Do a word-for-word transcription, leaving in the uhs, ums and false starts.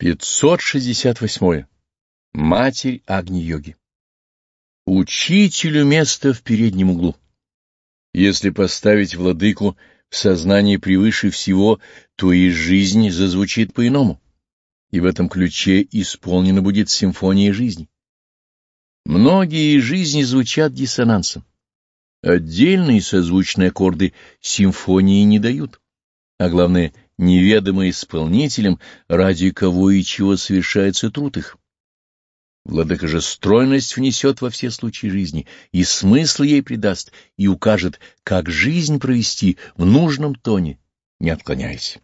пятьсот шестьдесят восьмое. Матерь Агни-йоги. Учителю место в переднем углу. Если поставить владыку в сознании превыше всего, то и жизнь зазвучит по-иному, и в этом ключе исполнена будет симфония жизни. Многие жизни звучат диссонансом. Отдельные созвучные аккорды симфонии не дают, а главное, неведомо исполнителям, ради кого и чего совершается труд их. Владыка же стройность внесет во все случаи жизни, и смысл ей придаст, и укажет, как жизнь провести в нужном тоне, не отклоняясь.